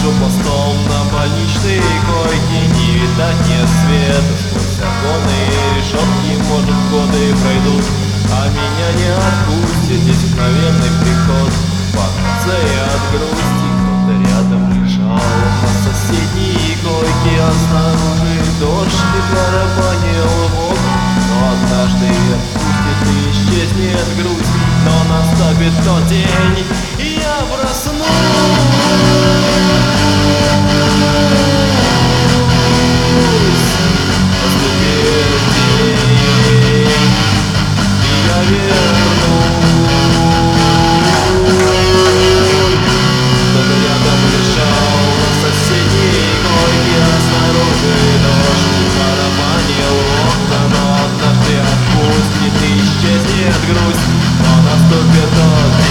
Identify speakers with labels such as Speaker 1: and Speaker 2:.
Speaker 1: лежу пластом на больничной койке, не видать нет света сквозь оконные решетки. Может, годы пройдут, а меня не отпустит здесь мгновенный приход. По конце от грусти кто-то рядом лежал на соседней койке, а снаружи дождь и барабанил в окна. Но однажды отпустит и исчезнет грусть, но наступит тот день, и я проснусь. Наступит день, и я вернусь. Кто-то рядом лежал на соседней койке, а снаружи дождь и барабанил в окна. Но однажды отпустит и исчезнет грусть, но наступит тот день.